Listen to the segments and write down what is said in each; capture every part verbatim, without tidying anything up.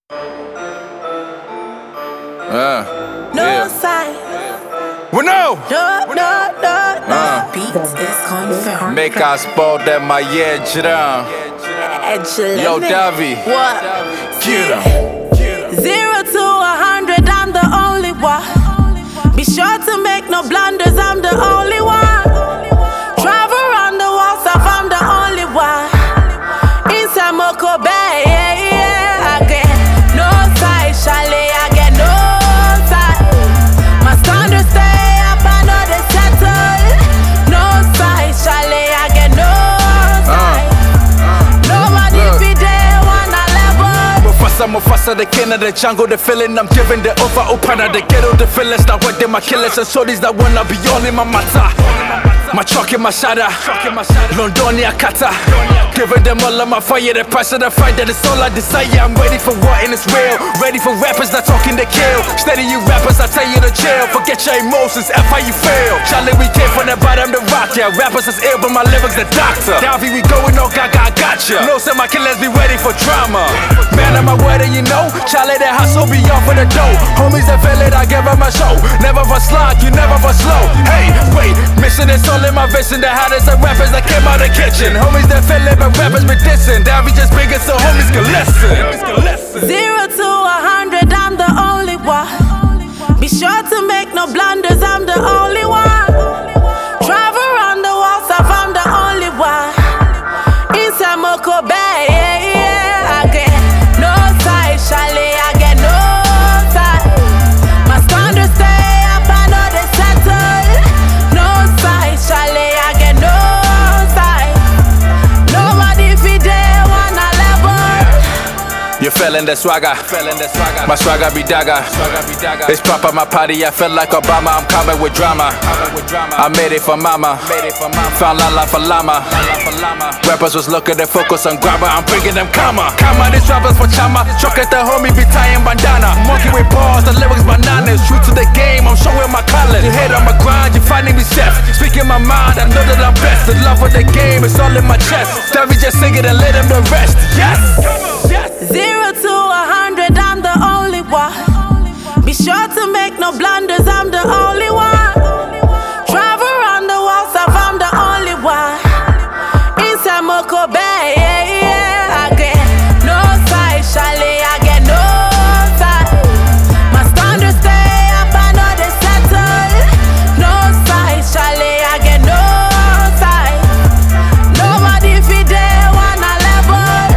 Uh, No yeah. sign. Well, no! No, no, no, no. Uh, Beats is confirmed. make us bold that my yeah, jram. Yo, Davi. What? Get him. Zero to a hundred, I'm the only one. Be sure to make no blunders, I'm the only one. Travel around the walls, I'm the only one. Inside Moko Bay, yeah, yeah. I get no side, chalet, I get no side. My standards stay up, I know they settle. No side, chalet, I get no side. Nobody be there when I level. Mufasa, Mufasa, the king of the jungle, the feeling I'm giving the over open the ghetto, the feelings that what they my killers and soldiers that wanna be all in my matter. My truck in my shadow, Londonia Kata. Giving them all of my fire, the price of the fight, that is all I desire. I'm ready for what and it's real. Ready for rappers that talking to kill. Steady you rappers, I tell you to chill. Forget your emotions, F how you feel. Charlie, we came from the bottom to rock, yeah. Rappers is ill, but my lyrics the doctor. Davi, we going on gaga, I gotcha. No, say my killers be ready for drama. Man, I'm a word and you know. Charlie, that hustle be off for the dough. Homies that feel it, I give them a show. Never for slog, you never for slow. Hey, wait, mission is all in my vision. The hottest of rappers that came out the kitchen. Homies that feel it, but rappers be dissing. Davi just bigger so homies can listen. Zero to a hundred, I'm the only one. Be sure to make no blunders, I'm the only one. Travel around the walls, I'm the only one. Inside Moko Bay, yeah, yeah. I get no side, chalet, I get no side. My standards stay up, I know they settle. No side, chalet, I get no side. Nobody be there when I level. You feeling the swagger, feeling the swagger. My swagger be dagger. It's proper my party, I feel like Obama. I'm coming with drama. I made it for mama. Found la la for llama. Rappers was looking to focus on grabber. I'm bringing them karma. Karma, these rappers for chama. Truck at the homie be tying bandana. Monkey with balls, the lyrics bananas. True to the game, I'm showing my colors. You hate on my grind, you finding me safe. Speaking my mind, I know that I'm best. The love of the game is all in my chest. Davi just sing it and let him the rest. Yes. Zero to a hundred, I'm the only one. Be sure to make no blunders, I'm the only one. Travel around the walls, I'm the only one. Inside Moko Bay, yeah, yeah. I get no side, chalet, I get no side. My standards stay up, I know they settle. No side, chalet, I get no side. Nobody be there when I level.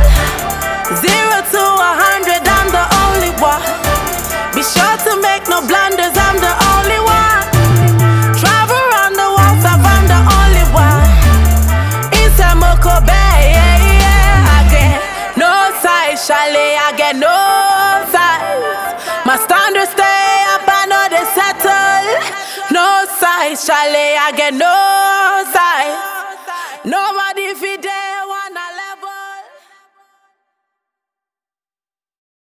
Zero to a hundred, I'm the only one. Be sure to make no blunders, I'm the only one. Travel around the walls, I'm the only one. Inside Moko Bay, yeah, yeah. I get no side, chalet, I get no side. My standards stay up, I know they settle. No side, chalet, I get no